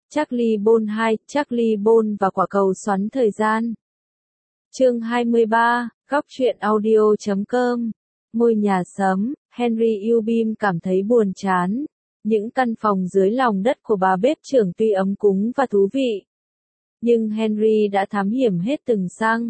Charlie Bond 2, Charlie Bond và quả cầu xoắn thời gian. Chương 23, góc truyện audio.com. Ngôi nhà sấm, Henry Eubim cảm thấy buồn chán. Những căn phòng dưới lòng đất của bà bếp trưởng tuy ấm cúng và thú vị, nhưng Henry đã thám hiểm hết từng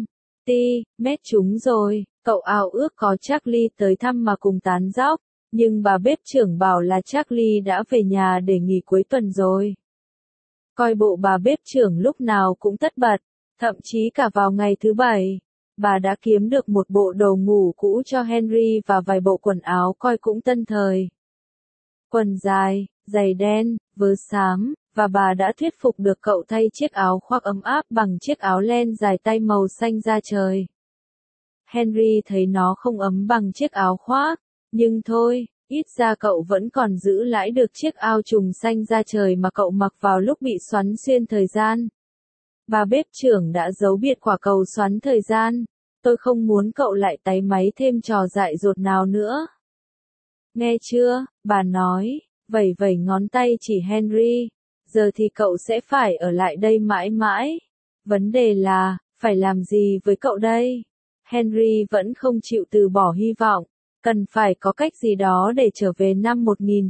mét chúng rồi. Cậu ao ước có Charlie tới thăm mà cùng tán dóc, nhưng bà bếp trưởng bảo là Charlie đã về nhà để nghỉ cuối tuần rồi. Coi bộ bà bếp trưởng lúc nào cũng tất bật, thậm chí cả vào ngày thứ Bảy, bà đã kiếm được một bộ đồ ngủ cũ cho Henry và vài bộ quần áo coi cũng tân thời. Quần dài, giày đen, vớ xám, và bà đã thuyết phục được cậu thay chiếc áo khoác ấm áp bằng chiếc áo len dài tay màu xanh da trời. Henry thấy nó không ấm bằng chiếc áo khoác, nhưng thôi, ít ra cậu vẫn còn giữ lãi được chiếc áo trùng xanh da trời mà cậu mặc vào lúc bị xoắn xuyên thời gian. Bà bếp trưởng đã giấu biệt quả cầu xoắn thời gian. Tôi không muốn cậu lại táy máy thêm trò dại dột nào nữa. Nghe chưa, bà nói, vẩy vẩy ngón tay chỉ Henry. Giờ thì cậu sẽ phải ở lại đây mãi mãi. Vấn đề là, phải làm gì với cậu đây? Henry vẫn không chịu từ bỏ hy vọng. Cần phải có cách gì đó để trở về năm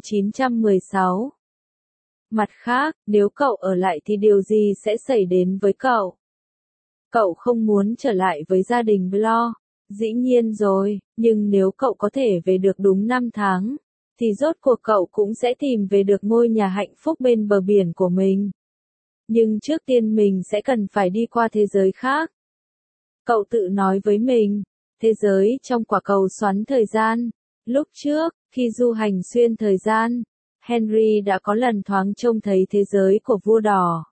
1916. Mặt khác, nếu cậu ở lại thì điều gì sẽ xảy đến với cậu? Cậu không muốn trở lại với gia đình Bloor, dĩ nhiên rồi, nhưng nếu cậu có thể về được đúng 5 tháng, thì rốt cuộc cậu cũng sẽ tìm về được ngôi nhà hạnh phúc bên bờ biển của mình. Nhưng trước tiên mình sẽ cần phải đi qua thế giới khác. Cậu tự nói với mình, thế giới trong quả cầu xoắn thời gian. Lúc trước, khi du hành xuyên thời gian, Henry đã có lần thoáng trông thấy thế giới của vua đỏ.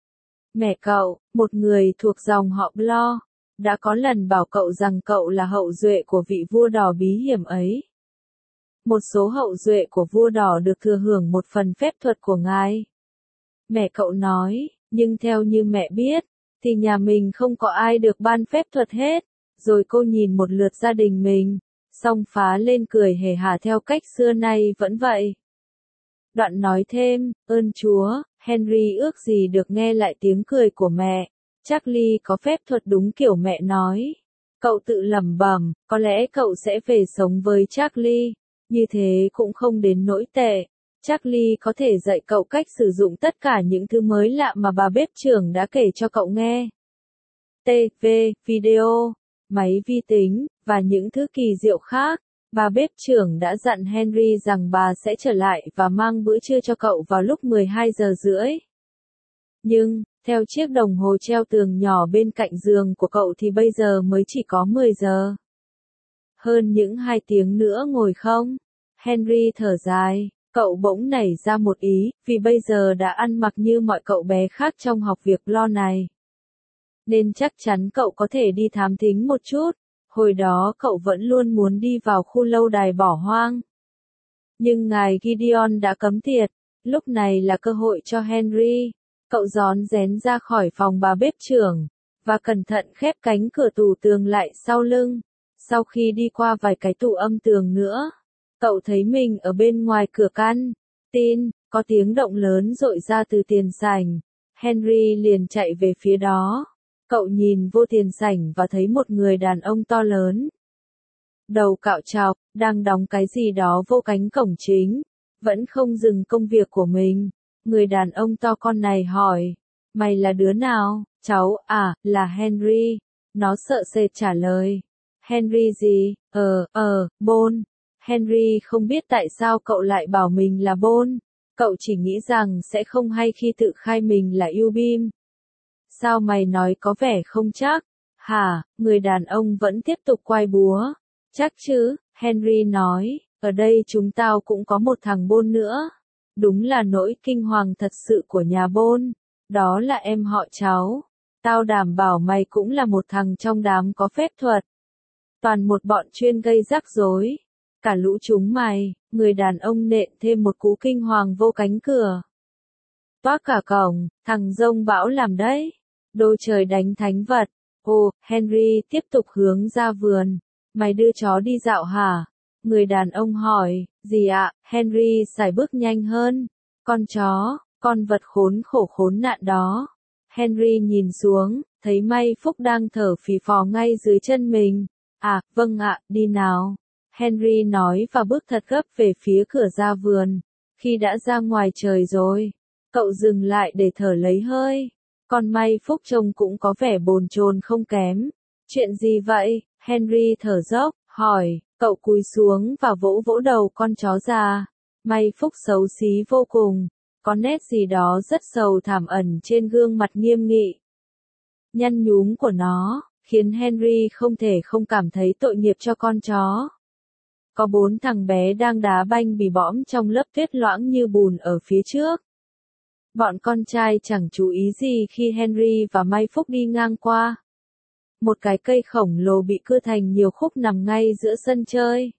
Mẹ cậu, một người thuộc dòng họ Bloor, đã có lần bảo cậu rằng cậu là hậu duệ của vị vua đỏ bí hiểm ấy. Một số hậu duệ của vua đỏ được thừa hưởng một phần phép thuật của ngài. Mẹ cậu nói, nhưng theo như mẹ biết, thì nhà mình không có ai được ban phép thuật hết. Rồi cô nhìn một lượt gia đình mình, xong phá lên cười hề hà theo cách xưa nay vẫn vậy. Đoạn nói thêm, ơn Chúa, Henry ước gì được nghe lại tiếng cười của mẹ. Charlie có phép thuật đúng kiểu mẹ nói. Cậu tự lẩm bẩm, có lẽ cậu sẽ về sống với Charlie. Như thế cũng không đến nỗi tệ. Charlie có thể dạy cậu cách sử dụng tất cả những thứ mới lạ mà bà bếp trưởng đã kể cho cậu nghe. TV, video, máy vi tính, và những thứ kỳ diệu khác. Bà bếp trưởng đã dặn Henry rằng bà sẽ trở lại và mang bữa trưa cho cậu vào lúc 12 giờ rưỡi. Nhưng, theo chiếc đồng hồ treo tường nhỏ bên cạnh giường của cậu thì bây giờ mới chỉ có 10 giờ. Hơn những 2 tiếng nữa ngồi không? Henry thở dài, cậu bỗng nảy ra một ý, vì bây giờ đã ăn mặc như mọi cậu bé khác trong học việc lo này. Nên chắc chắn cậu có thể đi thám thính một chút. Hồi đó cậu vẫn luôn muốn đi vào khu lâu đài bỏ hoang. Nhưng ngài Gideon đã cấm tiệt. Lúc này là cơ hội cho Henry. Cậu rón rén ra khỏi phòng bà bếp trưởng, và cẩn thận khép cánh cửa tủ tường lại sau lưng. Sau khi đi qua vài cái tủ âm tường nữa, cậu thấy mình ở bên ngoài cửa căn tin, có tiếng động lớn rội ra từ tiền sảnh. Henry liền chạy về phía đó. Cậu nhìn vô tiền sảnh và thấy một người đàn ông to lớn. Đầu cạo trọc, đang đóng cái gì đó vô cánh cổng chính. Vẫn không dừng công việc của mình. Người đàn ông to con này hỏi, mày là đứa nào? Cháu, là Henry. Nó sợ sệt trả lời. Henry gì? Bond. Henry không biết tại sao cậu lại bảo mình là Bond. Cậu chỉ nghĩ rằng sẽ không hay khi tự khai mình là Eubim. Sao mày nói có vẻ không chắc? Hả, người đàn ông vẫn tiếp tục quay búa. Chắc chứ, Henry nói, ở đây chúng tao cũng có một thằng Bond nữa. Đúng là nỗi kinh hoàng thật sự của nhà Bond. Đó là em họ cháu. Tao đảm bảo mày cũng là một thằng trong đám có phép thuật. Toàn một bọn chuyên gây rắc rối. Cả lũ chúng mày, người đàn ông nện thêm một cú kinh hoàng vô cánh cửa. Toác cả cổng, thằng rông bão làm đấy. Đồ trời đánh thánh vật. Ồ, Henry tiếp tục hướng ra vườn. Mày đưa chó đi dạo hả? Người đàn ông hỏi, gì ạ? Henry sải bước nhanh hơn. Con chó, Con vật khốn khổ khốn nạn đó. Henry nhìn xuống, thấy May Phúc đang thở phì phò ngay dưới chân mình. À, vâng ạ, đi nào. Henry nói và bước thật gấp về phía cửa ra vườn. Khi đã ra ngoài trời rồi, cậu dừng lại để thở lấy hơi. Con May Phúc trông cũng có vẻ bồn chồn không kém. Chuyện gì vậy? Henry thở dốc, hỏi, cậu cúi xuống và vỗ vỗ đầu con chó già. May Phúc xấu xí vô cùng, có nét gì đó rất sầu thảm ẩn trên gương mặt nghiêm nghị. Nhăn nhúm của nó, khiến Henry không thể không cảm thấy tội nghiệp cho con chó. Có 4 thằng bé đang đá banh bì bõm trong lớp tuyết loãng như bùn ở phía trước. Bọn con trai chẳng chú ý gì khi Henry và May Phúc đi ngang qua. Một cái cây khổng lồ bị cưa thành nhiều khúc nằm ngay giữa sân chơi.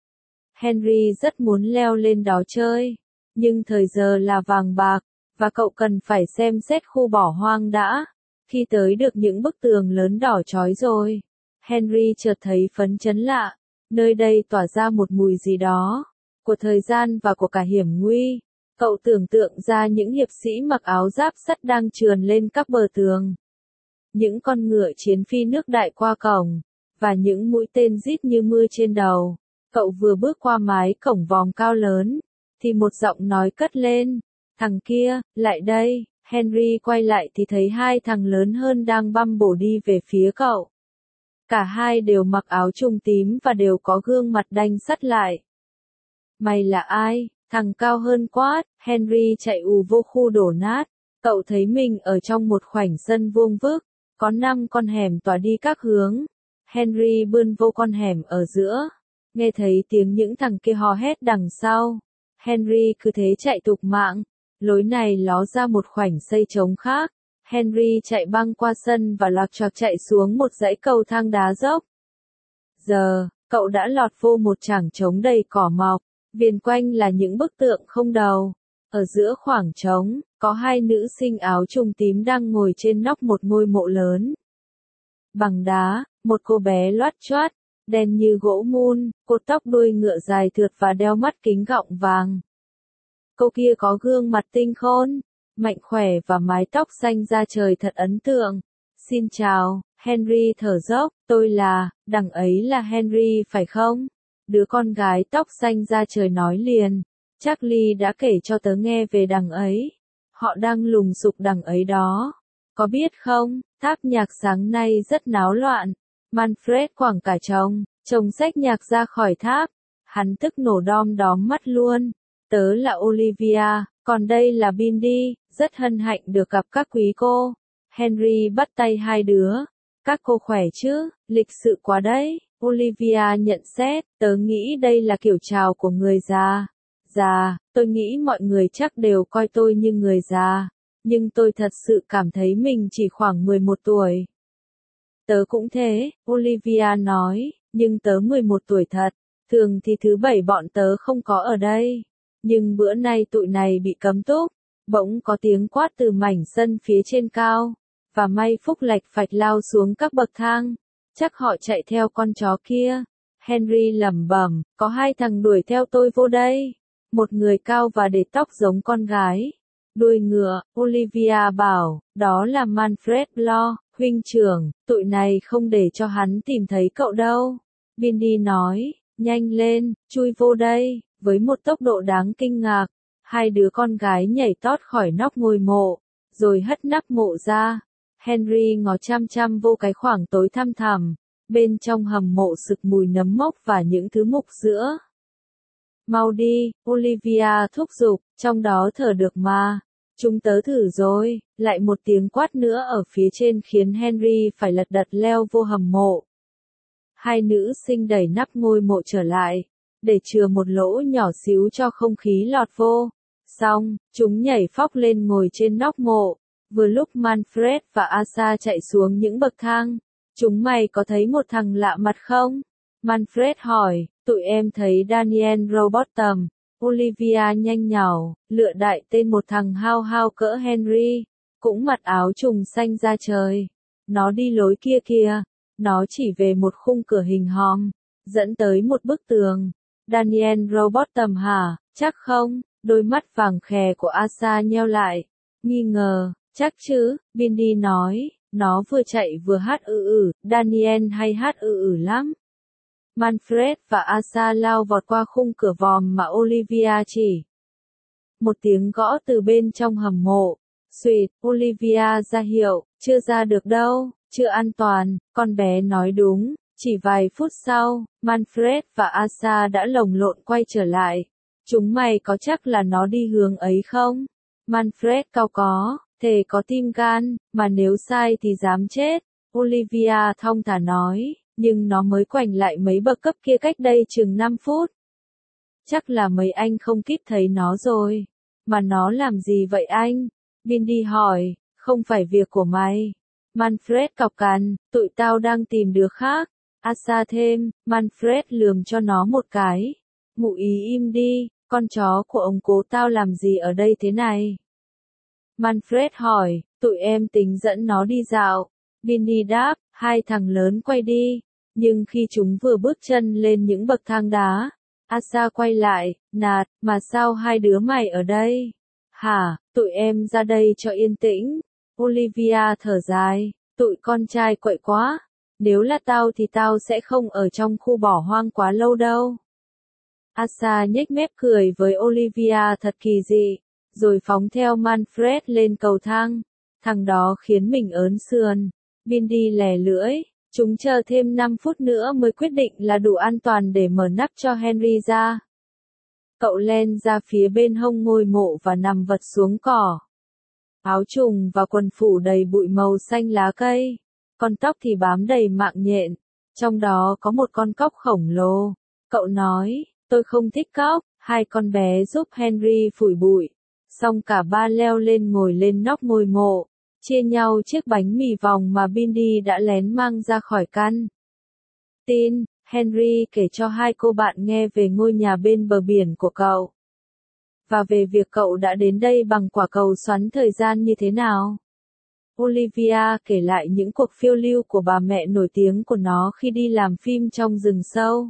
Henry rất muốn leo lên đó chơi, nhưng thời giờ là vàng bạc, và cậu cần phải xem xét khu bỏ hoang đã. Khi tới được những bức tường lớn đỏ chói rồi, Henry chợt thấy phấn chấn lạ. Nơi đây tỏa ra một mùi gì đó, của thời gian và của cả hiểm nguy. Cậu tưởng tượng ra những hiệp sĩ mặc áo giáp sắt đang trườn lên các bờ tường. Những con ngựa chiến phi nước đại qua cổng, và những mũi tên rít như mưa trên đầu. Cậu vừa bước qua mái cổng vòm cao lớn, thì một giọng nói cất lên. Thằng kia, lại đây. Henry quay lại thì thấy 2 thằng lớn hơn đang băm bổ đi về phía cậu. Cả hai đều mặc áo trùng tím và đều có gương mặt đanh sắt lại. Mày là ai? Thằng cao hơn quát. Henry chạy ù vô khu đổ nát. Cậu thấy mình ở trong một khoảnh sân vuông vức, có 5 con hẻm tỏa đi các hướng. Henry bươn vô con hẻm ở giữa, nghe thấy tiếng những thằng kia hò hét đằng sau. Henry cứ thế chạy tục mạng. Lối này ló ra một khoảnh xây trống khác. Henry chạy băng qua sân và loạt choạc chạy xuống một dãy cầu thang đá dốc. Giờ, cậu đã lọt vô một trảng trống đầy cỏ mọc, viền quanh là những bức tượng không đầu. Ở giữa khoảng trống, có 2 nữ sinh áo trùng tím đang ngồi trên nóc một ngôi mộ lớn. Bằng đá, một cô bé loắt choát, đen như gỗ mun, cột tóc đuôi ngựa dài thượt và đeo mắt kính gọng vàng. Cô kia có gương mặt tinh khôn, mạnh khỏe và mái tóc xanh da trời thật ấn tượng. Xin chào, Henry thở dốc, tôi là, đằng ấy là Henry phải không? Đứa con gái tóc xanh da trời nói liền. Charlie đã kể cho tớ nghe về đằng ấy. Họ đang lùng sục đằng ấy đó. Có biết không, tháp nhạc sáng nay rất náo loạn. Manfred quẳng cả chồng xách nhạc ra khỏi tháp. Hắn tức nổ đom đóm mắt luôn. Tớ là Olivia, còn đây là Bindi, rất hân hạnh được gặp các quý cô. Henry bắt tay hai đứa. Các cô khỏe chứ, lịch sự quá đấy. Olivia nhận xét, tớ nghĩ đây là kiểu chào của người già. Già, tôi nghĩ mọi người chắc đều coi tôi như người già. Nhưng tôi thật sự cảm thấy mình chỉ khoảng 11 tuổi. Tớ cũng thế, Olivia nói, nhưng tớ 11 tuổi thật. Thường thì thứ 7 bọn tớ không có ở đây. Nhưng bữa nay tụi này bị cấm túc. Bỗng có tiếng quát từ mảnh sân phía trên cao. Và May Phúc lạch phạch lao xuống các bậc thang. Chắc họ chạy theo con chó kia. Henry lẩm bẩm, có 2 thằng đuổi theo tôi vô đây. Một người cao và để tóc giống con gái. Đuôi ngựa, Olivia bảo, đó là Manfred Bloch, huynh trưởng, tụi này không để cho hắn tìm thấy cậu đâu. Bindi nói, nhanh lên, chui vô đây, với một tốc độ đáng kinh ngạc. 2 đứa con gái nhảy tót khỏi nóc ngôi mộ, rồi hất nắp mộ ra. Henry ngó chăm chăm vô cái khoảng tối thăm thẳm, bên trong hầm mộ sực mùi nấm mốc và những thứ mục giữa. Mau đi, Olivia thúc giục, trong đó thở được mà. Chúng tớ thử rồi, lại một tiếng quát nữa ở phía trên khiến Henry phải lật đật leo vô hầm mộ. 2 nữ sinh đẩy nắp ngôi mộ trở lại, để chừa một lỗ nhỏ xíu cho không khí lọt vô. Xong, chúng nhảy phóc lên ngồi trên nóc mộ. Vừa lúc Manfred và Asa chạy xuống những bậc thang. Chúng mày có thấy một thằng lạ mặt không? Manfred hỏi, tụi em thấy Daniel Rowbottom. Olivia nhanh nhảu, lựa đại tên một thằng hao hao cỡ Henry, cũng mặc áo trùng xanh da trời. Nó đi lối kia kìa. Nó chỉ về một khung cửa hình hòm, dẫn tới một bức tường. Daniel Rowbottom hả? Chắc không, Đôi mắt vàng khè của Asa nheo lại, nghi ngờ, chắc chứ, Bindi nói, nó vừa chạy vừa hát Daniel hay hát lắm. Manfred và Asa lao vọt qua khung cửa vòm mà Olivia chỉ. Một tiếng gõ từ bên trong hầm mộ. Xuỵt, Olivia ra hiệu, chưa ra được đâu, chưa an toàn, con bé nói đúng. Chỉ vài phút sau, Manfred và Asa đã lồng lộn quay trở lại. Chúng mày có chắc là nó đi hướng ấy không? Manfred cau có, thề có tim gan, mà nếu sai thì dám chết. Olivia thong thả nói, nhưng nó mới quành lại mấy bậc cấp kia cách đây chừng 5 phút. Chắc là mấy anh không kịp thấy nó rồi. Mà nó làm gì vậy anh? Bindi hỏi, không phải việc của mày. Manfred cọc cằn, tụi tao đang tìm đứa khác. Asa thêm, Manfred lườm cho nó một cái. Ngụ ý im đi, con chó của ông cố tao làm gì ở đây thế này? Manfred hỏi, tụi em tính dẫn nó đi dạo. Bindi đáp, hai thằng lớn quay đi. Nhưng khi chúng vừa bước chân lên những bậc thang đá, Asa quay lại, nạt, mà sao hai đứa mày ở đây? Hả, tụi em ra đây cho yên tĩnh. Olivia thở dài, tụi con trai quậy quá. Nếu là tao thì tao sẽ không ở trong khu bỏ hoang quá lâu đâu. Asa nhếch mép cười với Olivia thật kỳ dị, rồi phóng theo Manfred lên cầu thang. Thằng đó khiến mình ớn sườn. Bindi lè lưỡi, chúng chờ thêm 5 phút nữa mới quyết định là đủ an toàn để mở nắp cho Henry ra. Cậu len ra phía bên hông ngôi mộ và nằm vật xuống cỏ. Áo trùng và quần phủ đầy bụi màu xanh lá cây. Con tóc thì bám đầy mạng nhện. Trong đó có một con cóc khổng lồ. Cậu nói, tôi không thích cóc. Hai con bé giúp Henry phủi bụi. Xong cả ba leo lên ngồi lên nóc ngôi mộ, chia nhau chiếc bánh mì vòng mà Bindi đã lén mang ra khỏi căn. Tin, Henry kể cho hai cô bạn nghe về ngôi nhà bên bờ biển của cậu. Và về việc cậu đã đến đây bằng quả cầu xoắn thời gian như thế nào. Olivia kể lại những cuộc phiêu lưu của bà mẹ nổi tiếng của nó khi đi làm phim trong rừng sâu.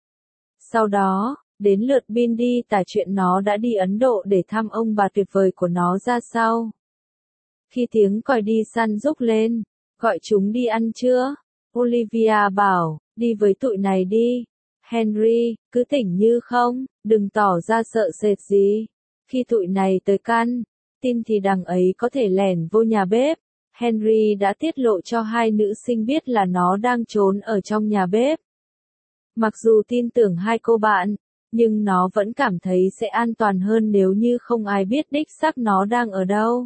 Sau đó, đến lượt Bindi tả chuyện nó đã đi Ấn Độ để thăm ông bà tuyệt vời của nó ra sao. Khi tiếng còi đi săn rúc lên, gọi chúng đi ăn trưa, Olivia bảo, đi với tụi này đi. Henry, cứ tỉnh như không, đừng tỏ ra sợ sệt gì. Khi tụi này tới căn, tin thì đằng ấy có thể lẻn vô nhà bếp. Henry đã tiết lộ cho hai nữ sinh biết là nó đang trốn ở trong nhà bếp. Mặc dù tin tưởng hai cô bạn, nhưng nó vẫn cảm thấy sẽ an toàn hơn nếu như không ai biết đích xác nó đang ở đâu.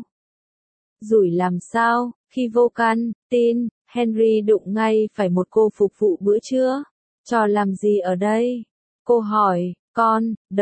Rủi làm sao, khi vô căn, tin, Henry đụng ngay phải một cô phục vụ bữa trưa. Trò làm gì ở đây? Cô hỏi, con,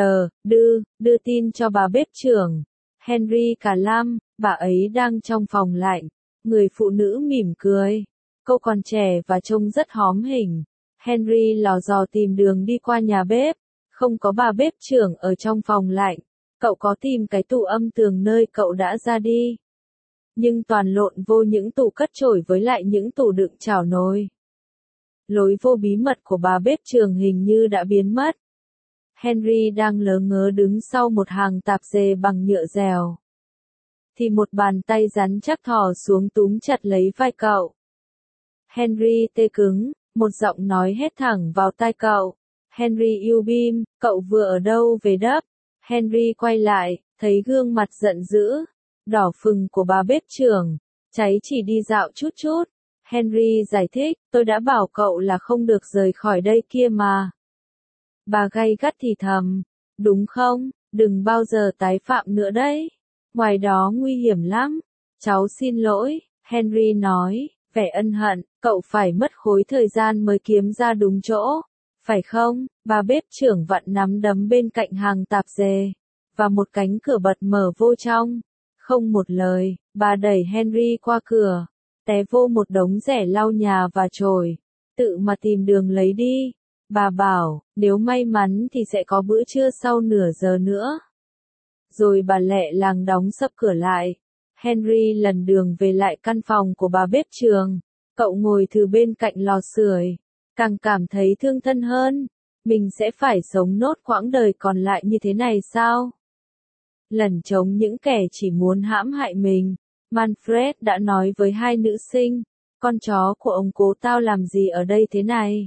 đưa tin cho bà bếp trưởng. Henry cả lăm, bà ấy đang trong phòng lạnh. Người phụ nữ mỉm cười. Cô còn trẻ và trông rất hóm hình. Henry lò dò tìm đường đi qua nhà bếp. Không có bà bếp trưởng ở trong phòng lạnh. Cậu có tìm cái tủ âm tường nơi cậu đã ra đi. Nhưng toàn lộn vô những tủ cất chổi với lại những tủ đựng chảo nồi. Lối vô bí mật của bà bếp trưởng hình như đã biến mất. Henry đang lớ ngớ đứng sau một hàng tạp dề bằng nhựa dẻo. Thì một bàn tay rắn chắc thò xuống túm chặt lấy vai cậu. Henry tê cứng, một giọng nói hét thẳng vào tai cậu. Henry Eubim, cậu vừa ở đâu về đấp? Henry quay lại, thấy gương mặt giận dữ, đỏ phừng của bà bếp trưởng. Cháy chỉ đi dạo chút chút. Henry giải thích, tôi đã bảo cậu là không được rời khỏi đây kia mà. Bà gay gắt thì thầm, đúng không, đừng bao giờ tái phạm nữa đấy. Ngoài đó nguy hiểm lắm. Cháu xin lỗi, Henry nói, vẻ ân hận, cậu phải mất khối thời gian mới kiếm ra đúng chỗ. Phải không? Bà bếp trưởng vặn nắm đấm bên cạnh hàng tạp dề. Và một cánh cửa bật mở vô trong. Không một lời, bà đẩy Henry qua cửa. Té vô một đống rẻ lau nhà và chổi. Tự mà tìm đường lấy đi. Bà bảo, nếu may mắn thì sẽ có bữa trưa sau nửa giờ nữa. Rồi bà lẹ làng đóng sập cửa lại. Henry lần đường về lại căn phòng của bà bếp trường. Cậu ngồi từ bên cạnh lò sưởi. Càng cảm thấy thương thân hơn. Mình sẽ phải sống nốt quãng đời còn lại như thế này sao? lẩn trốn những kẻ chỉ muốn hãm hại mình. Manfred đã nói với hai nữ sinh, con chó của ông cố tao làm gì ở đây thế này?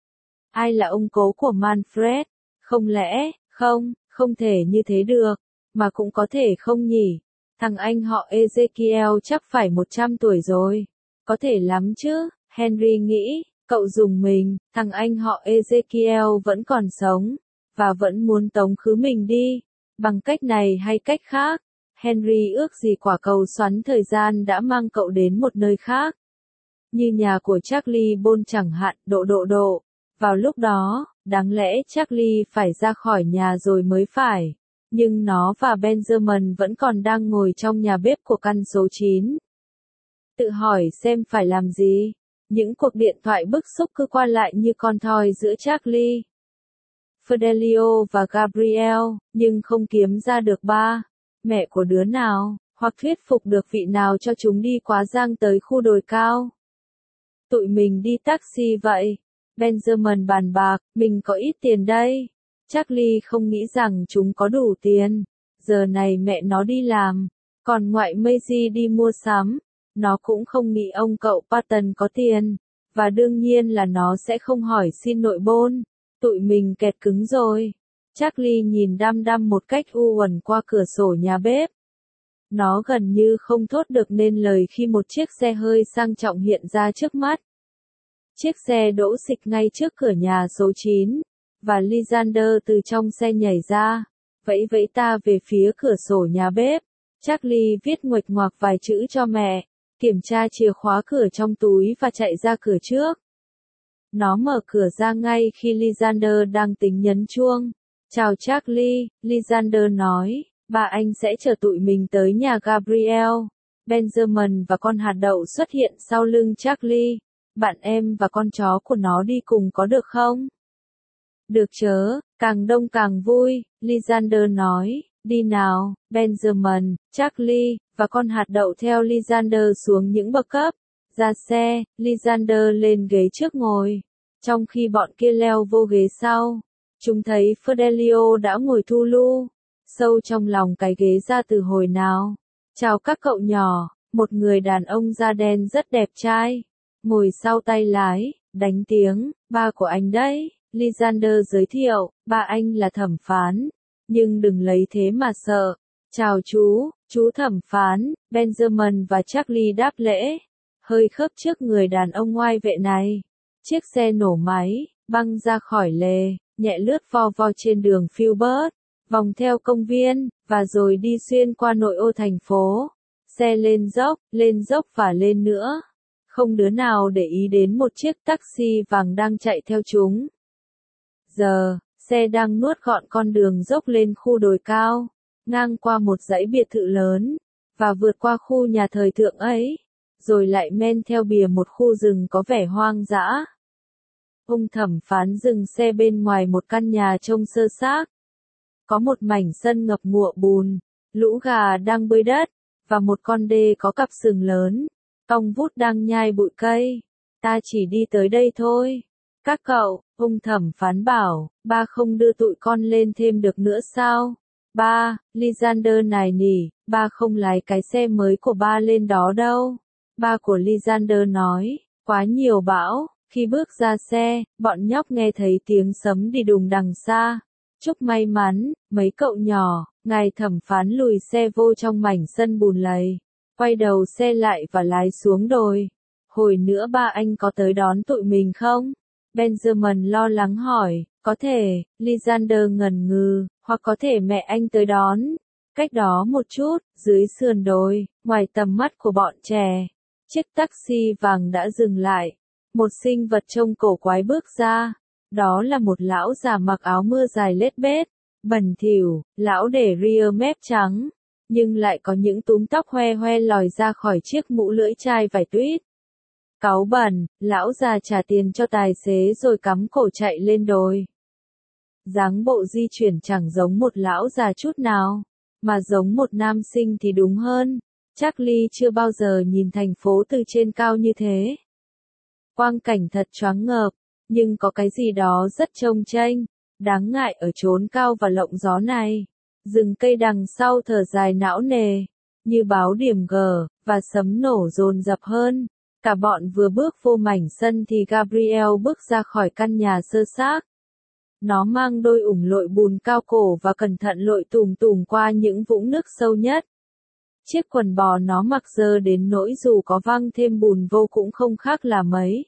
Ai là ông cố của Manfred? Không lẽ, không thể như thế được, mà cũng có thể không nhỉ? Thằng anh họ Ezekiel chắc phải 100 tuổi rồi. Có thể lắm chứ, Henry nghĩ, cậu dùng mình, thằng anh họ Ezekiel vẫn còn sống, và vẫn muốn tống khứ mình đi, bằng cách này hay cách khác. Henry ước gì quả cầu xoắn thời gian đã mang cậu đến một nơi khác. Như nhà của Charlie Bond chẳng hạn, độ. Vào lúc đó, đáng lẽ Charlie phải ra khỏi nhà rồi mới phải. Nhưng nó và Benjamin vẫn còn đang ngồi trong nhà bếp của căn số 9. Tự hỏi xem phải làm gì. Những cuộc điện thoại bức xúc cứ qua lại như con thoi giữa Charlie, Fidelio và Gabriel, nhưng không kiếm ra được ba, mẹ của đứa nào, hoặc thuyết phục được vị nào cho chúng đi quá giang tới khu đồi cao. Tụi mình đi taxi vậy. Benjamin bàn bạc, mình có ít tiền đây. Charlie không nghĩ rằng chúng có đủ tiền. Giờ này mẹ nó đi làm, còn ngoại Maisie đi mua sắm. Nó cũng không nghĩ ông cậu Patton có tiền. Và đương nhiên là nó sẽ không hỏi xin nội bôn. Tụi mình kẹt cứng rồi. Charlie nhìn đăm đăm một cách u uẩn qua cửa sổ nhà bếp. Nó gần như không thốt được nên lời khi một chiếc xe hơi sang trọng hiện ra trước mắt. Chiếc xe đỗ xịch ngay trước cửa nhà số 9, và Lysander từ trong xe nhảy ra, vẫy ta về phía cửa sổ nhà bếp. Charlie viết nguệch ngoạc vài chữ cho mẹ, kiểm tra chìa khóa cửa trong túi và chạy ra cửa trước. Nó mở cửa ra ngay khi Lysander đang tính nhấn chuông. Chào Charlie, Lysander nói, ba anh sẽ chở tụi mình tới nhà Gabriel. Benjamin và con hạt đậu xuất hiện sau lưng Charlie. Bạn em và con chó của nó đi cùng có được không? Được chớ, càng đông càng vui, Lysander nói. Đi nào, Benjamin, Charlie, và con hạt đậu theo Lysander xuống những bậc cấp. Ra xe, Lysander lên ghế trước ngồi. Trong khi bọn kia leo vô ghế sau, chúng thấy Fidelio đã ngồi thu lu, sâu trong lòng cái ghế ra từ hồi nào. Chào các cậu nhỏ, một người đàn ông da đen rất đẹp trai. Ngồi sau tay lái, đánh tiếng, ba của anh đấy. Lysander giới thiệu, ba anh là thẩm phán. Nhưng đừng lấy thế mà sợ. Chào chú thẩm phán. Benjamin và Charlie đáp lễ, hơi khớp trước người đàn ông ngoại vệ này. Chiếc xe nổ máy, băng ra khỏi lề, nhẹ lướt vo vo trên đường Filbert, vòng theo công viên, và rồi đi xuyên qua nội ô thành phố. Xe lên dốc và lên nữa. Không đứa nào để ý đến một chiếc taxi vàng đang chạy theo chúng. Giờ, xe đang nuốt gọn con đường dốc lên khu đồi cao, ngang qua một dãy biệt thự lớn, và vượt qua khu nhà thời thượng ấy, rồi lại men theo bìa một khu rừng có vẻ hoang dã. Ông thẩm phán dừng xe bên ngoài một căn nhà trông sơ xác. Có một mảnh sân ngập ngụa bùn, lũ gà đang bơi đất, và một con đê có cặp sừng lớn, cong vút đang nhai bụi cây. Ta chỉ đi tới đây thôi. Các cậu, ông thẩm phán bảo, ba không đưa tụi con lên thêm được nữa sao? Ba, Lysander này nỉ, ba không lái cái xe mới của ba lên đó đâu. Ba của Lysander nói, quá nhiều bão. Khi bước ra xe, bọn nhóc nghe thấy tiếng sấm đi đùng đằng xa. Chúc may mắn, mấy cậu nhỏ. Ngài thẩm phán lùi xe vô trong mảnh sân bùn lầy, quay đầu xe lại và lái xuống đồi. Hồi nữa ba anh có tới đón tụi mình không? Benjamin lo lắng hỏi. Có thể, Lysander ngần ngừ, hoặc có thể mẹ anh tới đón. Cách đó một chút, dưới sườn đồi, ngoài tầm mắt của bọn trẻ, chiếc taxi vàng đã dừng lại. Một sinh vật trông cổ quái bước ra. Đó là một lão già mặc áo mưa dài lết bết, bẩn thỉu. Lão để ria mép trắng, nhưng lại có những túm tóc hoe hoe lòi ra khỏi chiếc mũ lưỡi chai vải tuyết. Cáu bẩn, lão già trả tiền cho tài xế rồi cắm cổ chạy lên đồi. Dáng bộ di chuyển chẳng giống một lão già chút nào, mà giống một nam sinh thì đúng hơn. Charlie chưa bao giờ nhìn thành phố từ trên cao như thế. Quang cảnh thật choáng ngợp, nhưng có cái gì đó rất trông chênh, đáng ngại ở chốn cao và lộng gió này. Rừng cây đằng sau thở dài não nề, như báo điểm G, và sấm nổ dồn dập hơn. Cả bọn vừa bước vô mảnh sân thì Gabriel bước ra khỏi căn nhà sơ xác. Nó mang đôi ủng lội bùn cao cổ và cẩn thận lội tùm tùm qua những vũng nước sâu nhất. Chiếc quần bò nó mặc dơ đến nỗi dù có văng thêm bùn vô cũng không khác là mấy.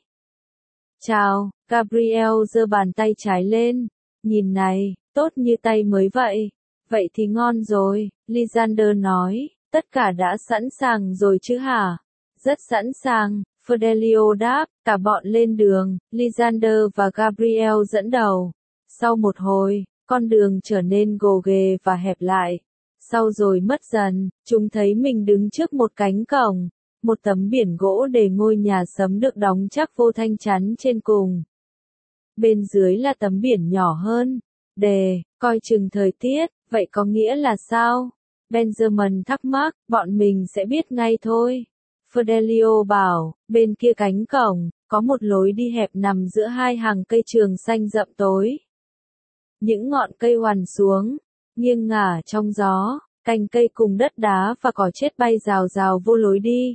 Chào, Gabriel giơ bàn tay trái lên. Nhìn này, tốt như tay mới vậy. Vậy thì ngon rồi, Lysander nói, tất cả đã sẵn sàng rồi chứ hả? Rất sẵn sàng, Fidelio đáp, cả bọn lên đường, Lysander và Gabriel dẫn đầu. Sau một hồi, con đường trở nên gồ ghề và hẹp lại. Sau rồi mất dần, chúng thấy mình đứng trước một cánh cổng, một tấm biển gỗ để ngôi nhà sấm được đóng chắc vô thanh chắn trên cùng. Bên dưới là tấm biển nhỏ hơn, coi chừng thời tiết, vậy có nghĩa là sao? Benjamin thắc mắc, bọn mình sẽ biết ngay thôi. Fidelio bảo, bên kia cánh cổng, có một lối đi hẹp nằm giữa hai hàng cây trường xanh rậm tối. Những ngọn cây hoàn xuống, nghiêng ngả trong gió, cành cây cùng đất đá và cỏ chết bay rào rào vô lối đi.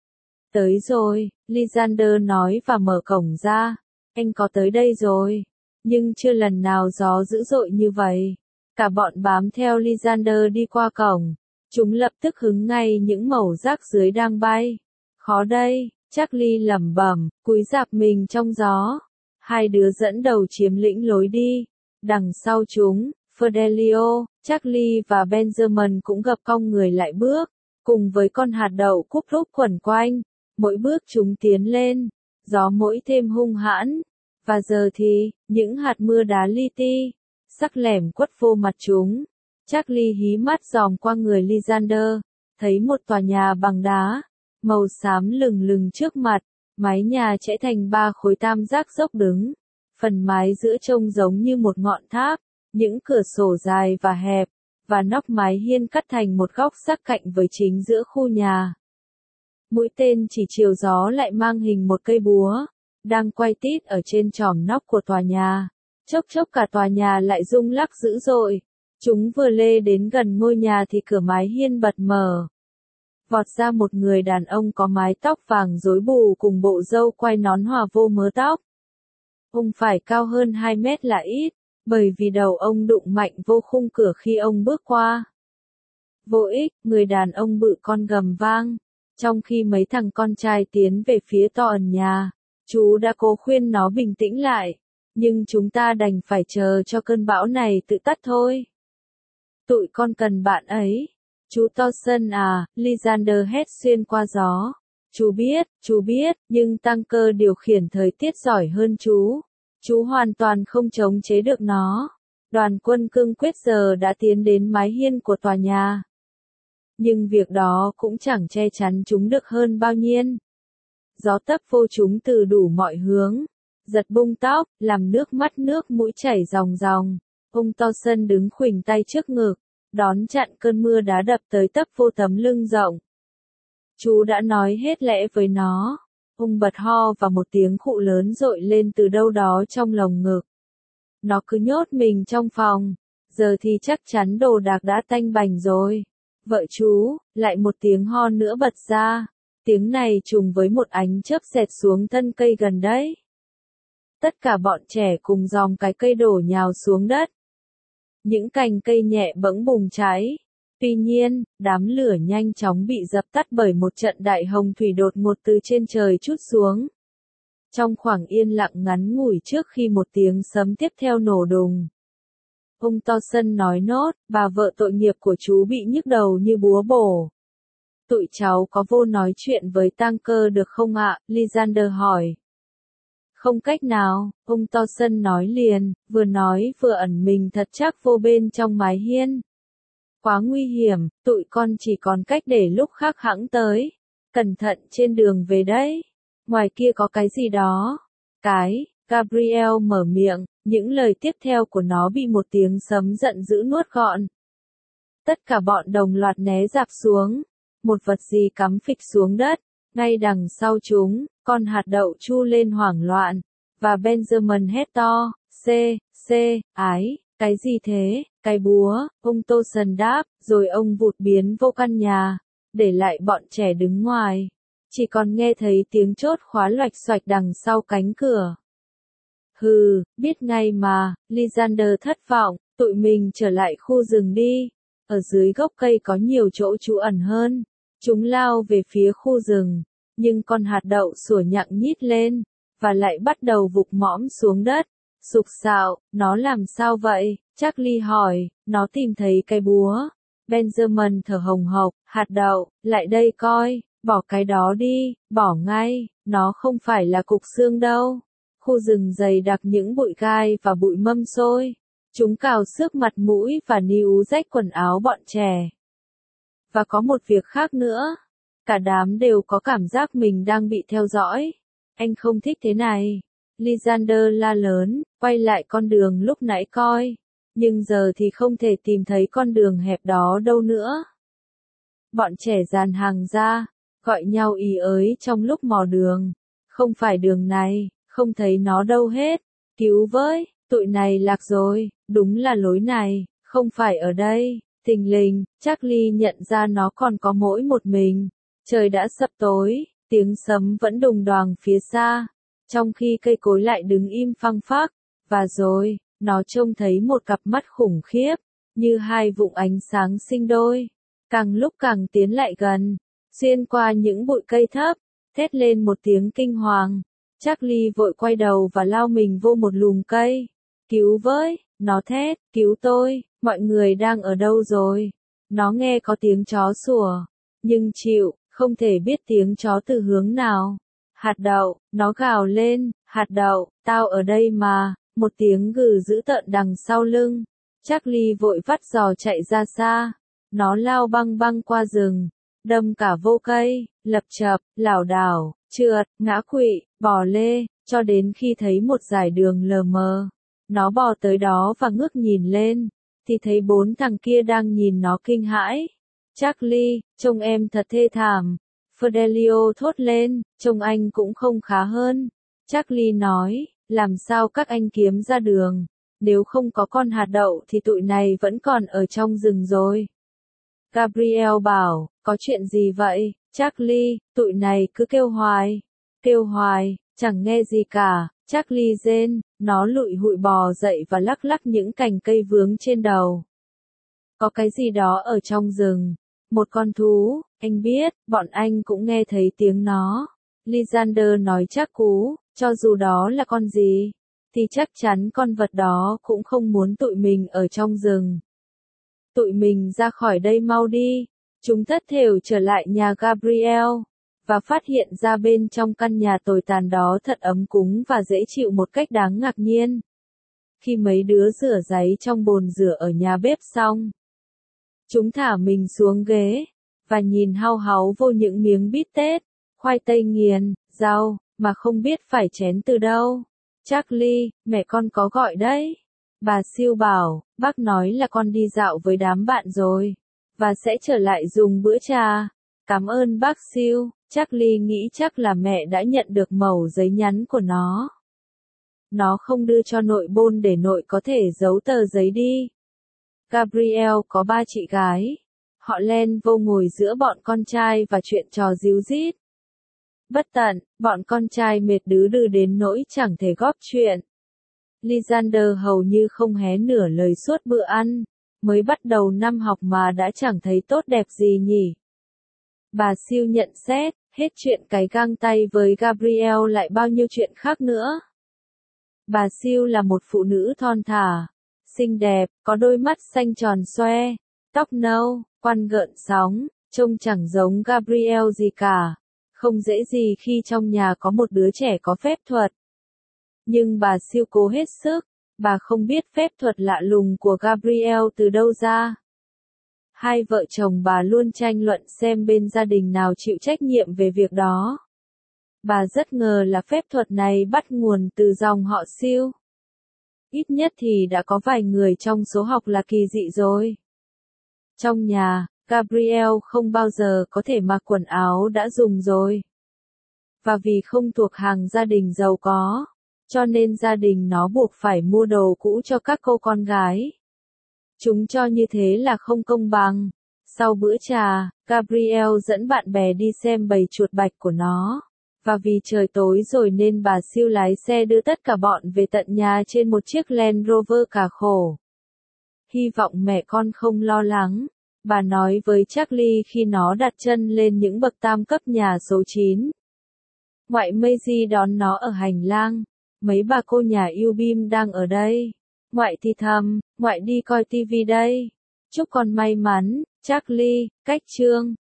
Tới rồi, Lysander nói và mở cổng ra. Anh có tới đây rồi, nhưng chưa lần nào gió dữ dội như vậy. Cả bọn bám theo Lysander đi qua cổng. Chúng lập tức hứng ngay những mẩu rác dưới đang bay. Khó đây, Charlie lẩm bẩm, cúi rạp mình trong gió. Hai đứa dẫn đầu chiếm lĩnh lối đi. Đằng sau chúng, Fidelio, Charlie và Benjamin cũng gập cong người lại bước, cùng với con hạt đậu cúp rúc quẩn quanh. Mỗi bước chúng tiến lên, gió mỗi thêm hung hãn. Và giờ thì, những hạt mưa đá li ti, sắc lẻm quất vô mặt chúng. Charlie hí mắt dòm qua người Lysander, thấy một tòa nhà bằng đá, màu xám lừng lừng trước mặt, mái nhà chẽ thành ba khối tam giác dốc đứng. Phần mái giữa trông giống như một ngọn tháp, những cửa sổ dài và hẹp, và nóc mái hiên cắt thành một góc sắc cạnh với chính giữa khu nhà. Mũi tên chỉ chiều gió lại mang hình một cây búa, đang quay tít ở trên chòm nóc của tòa nhà. Chốc chốc cả tòa nhà lại rung lắc dữ dội. Chúng vừa lê đến gần ngôi nhà thì cửa mái hiên bật mở. Vọt ra một người đàn ông có mái tóc vàng rối bù cùng bộ râu quai nón hòa vô mớ tóc. Ông phải cao hơn 2 mét là ít, bởi vì đầu ông đụng mạnh vô khung cửa khi ông bước qua. Vô ích, người đàn ông bự con gầm vang. Trong khi mấy thằng con trai tiến về phía to ẩn nhà, chú đã cố khuyên nó bình tĩnh lại, nhưng chúng ta đành phải chờ cho cơn bão này tự tắt thôi. Tụi con cần bạn ấy. Chú Thorson à, Lysander hét xuyên qua gió. Chú biết, nhưng tăng cơ điều khiển thời tiết giỏi hơn chú. Chú hoàn toàn không chống chế được nó. Đoàn quân cương quyết giờ đã tiến đến mái hiên của tòa nhà. Nhưng việc đó cũng chẳng che chắn chúng được hơn bao nhiêu. Gió tấp vô chúng từ đủ mọi hướng, giật bung tóc, làm nước mắt nước mũi chảy ròng ròng. Ông Thorson đứng khuỷu tay trước ngực, đón chặn cơn mưa đá đập tới tấp vô tấm lưng rộng. Chú đã nói hết lẽ với nó. Ông bật ho và một tiếng khụ lớn dội lên từ đâu đó trong lồng ngực. Nó cứ nhốt mình trong phòng, giờ thì chắc chắn đồ đạc đã tanh bành rồi. Vợ chú, lại một tiếng ho nữa bật ra. Tiếng này trùng với một ánh chớp xẹt xuống thân cây gần đấy. Tất cả bọn trẻ cùng dòm cái cây đổ nhào xuống đất. Những cành cây nhẹ bỗng bùng cháy. Tuy nhiên, đám lửa nhanh chóng bị dập tắt bởi một trận đại hồng thủy đột ngột từ trên trời trút xuống. Trong khoảng yên lặng ngắn ngủi trước khi một tiếng sấm tiếp theo nổ đùng. Ông Thorson nói nốt, bà vợ tội nghiệp của chú bị nhức đầu như búa bổ. Tụi cháu có vô nói chuyện với tang cơ được không ạ? Lysander hỏi. Không cách nào, ông Thorson nói liền, vừa nói vừa ẩn mình thật chắc vô bên trong mái hiên. Quá nguy hiểm, tụi con chỉ còn cách để lúc khác hẵng tới. Cẩn thận trên đường về đấy. Ngoài kia có cái gì đó. Gabriel mở miệng, những lời tiếp theo của nó bị một tiếng sấm giận dữ nuốt gọn. Tất cả bọn đồng loạt né rạp xuống. Một vật gì cắm phịch xuống đất. Ngay đằng sau chúng, con hạt đậu chu lên hoảng loạn. Và Benjamin hét to, ái, cái gì thế? Cái búa, ông Tô Sần đáp, rồi ông vụt biến vô căn nhà, để lại bọn trẻ đứng ngoài. Chỉ còn nghe thấy tiếng chốt khóa loạch xoạch đằng sau cánh cửa. Hừ, biết ngay mà, Lysander thất vọng, tụi mình trở lại khu rừng đi. Ở dưới gốc cây có nhiều chỗ trú ẩn hơn. Chúng lao về phía khu rừng, nhưng con hạt đậu sủa nhặng nhít lên, và lại bắt đầu vụt mõm xuống đất. Sục sạo, nó làm sao vậy? Charlie hỏi, nó tìm thấy cái búa. Benjamin thở hồng hộc, hạt đậu, lại đây coi, bỏ cái đó đi, bỏ ngay, nó không phải là cục xương đâu. Khu rừng dày đặc những bụi gai và bụi mâm xôi. Chúng cào xước mặt mũi và níu rách quần áo bọn trẻ. Và có một việc khác nữa. Cả đám đều có cảm giác mình đang bị theo dõi. Anh không thích thế này. Lysander la lớn, quay lại con đường lúc nãy coi. Nhưng giờ thì không thể tìm thấy con đường hẹp đó đâu nữa. Bọn trẻ dàn hàng ra, gọi nhau ý ới trong lúc mò đường. Không phải đường này, không thấy nó đâu hết. Cứu với, tụi này lạc rồi, đúng là lối này, không phải ở đây. Thình lình, Charlie nhận ra nó còn có mỗi một mình. Trời đã sập tối, tiếng sấm vẫn đùng đoàng phía xa, trong khi cây cối lại đứng im phăng phắc. Và rồi, nó trông thấy một cặp mắt khủng khiếp, như hai vụng ánh sáng sinh đôi, càng lúc càng tiến lại gần, xuyên qua những bụi cây thấp, thét lên một tiếng kinh hoàng. Charlie vội quay đầu và lao mình vô một lùm cây. Cứu với, nó thét, cứu tôi, mọi người đang ở đâu rồi? Nó nghe có tiếng chó sủa, nhưng chịu, không thể biết tiếng chó từ hướng nào. Hạt đậu, nó gào lên, hạt đậu, tao ở đây mà, một tiếng gừ dữ tợn đằng sau lưng. Charlie vội vắt giò chạy ra xa. Nó lao băng băng qua rừng, đâm cả vô cây, lập chập, lảo đảo, trượt, ngã quỵ, bò lê, cho đến khi thấy một dải đường lờ mờ. Nó bò tới đó và ngước nhìn lên, thì thấy 4 thằng kia đang nhìn nó kinh hãi. Charlie, trông em thật thê thảm. Fidelio thốt lên, trông anh cũng không khá hơn. Charlie nói, làm sao các anh kiếm ra đường? Nếu không có con hạt đậu thì tụi này vẫn còn ở trong rừng rồi. Gabriel bảo, có chuyện gì vậy? Charlie, tụi này cứ kêu hoài, chẳng nghe gì cả. Charlie rên, nó lụi hụi bò dậy và lắc lắc những cành cây vướng trên đầu. Có cái gì đó ở trong rừng. Một con thú, anh biết, bọn anh cũng nghe thấy tiếng nó. Lysander nói chắc cú, cho dù đó là con gì, thì chắc chắn con vật đó cũng không muốn tụi mình ở trong rừng. Tụi mình ra khỏi đây mau đi. Chúng thất thểu trở lại nhà Gabriel, và phát hiện ra bên trong căn nhà tồi tàn đó thật ấm cúng và dễ chịu một cách đáng ngạc nhiên. Khi mấy đứa rửa ráy trong bồn rửa ở nhà bếp xong, chúng thả mình xuống ghế, và nhìn hao háu vô những miếng bít tết, khoai tây nghiền, rau, mà không biết phải chén từ đâu. Charlie, mẹ con có gọi đấy. Bà Siêu bảo, bác nói là con đi dạo với đám bạn rồi, và sẽ trở lại dùng bữa trà. Cảm ơn bác Siêu. Charlie nghĩ chắc là mẹ đã nhận được mẩu giấy nhắn của nó. Nó không đưa cho nội bôn để nội có thể giấu tờ giấy đi. Gabriel có 3 chị gái. Họ len vô ngồi giữa bọn con trai và chuyện trò díu dít. Bất tận, bọn con trai mệt đứ đừ đến nỗi chẳng thể góp chuyện. Lysander hầu như không hé nửa lời suốt bữa ăn. Mới bắt đầu năm học mà đã chẳng thấy tốt đẹp gì nhỉ. Bà Siêu nhận xét, hết chuyện cái găng tay với Gabriel lại bao nhiêu chuyện khác nữa. Bà Siêu là một phụ nữ thon thả, xinh đẹp, có đôi mắt xanh tròn xoe, tóc nâu, quăn gợn sóng, trông chẳng giống Gabriel gì cả. Không dễ gì khi trong nhà có một đứa trẻ có phép thuật. Nhưng bà Siêu cố hết sức, bà không biết phép thuật lạ lùng của Gabriel từ đâu ra. Hai vợ chồng bà luôn tranh luận xem bên gia đình nào chịu trách nhiệm về việc đó. Bà rất ngờ là phép thuật này bắt nguồn từ dòng họ Siêu. Ít nhất thì đã có vài người trong số học là kỳ dị rồi. Trong nhà, Gabriel không bao giờ có thể mặc quần áo đã dùng rồi. Và vì không thuộc hàng gia đình giàu có, cho nên gia đình nó buộc phải mua đồ cũ cho các cô con gái. Chúng cho như thế là không công bằng. Sau bữa trà, Gabriel dẫn bạn bè đi xem bầy chuột bạch của nó. Và vì trời tối rồi nên bà siêu lái xe đưa tất cả bọn về tận nhà trên một chiếc Land Rover cà khổ. Hy vọng mẹ con không lo lắng, bà nói với Charlie khi nó đặt chân lên những bậc tam cấp nhà số 9. Ngoại Maisie đón nó ở hành lang. Mấy bà cô nhà yêu Bim đang ở đây. Ngoại thì thầm, ngoại đi coi tivi đây. Chúc con may mắn, Charlie, cách chương.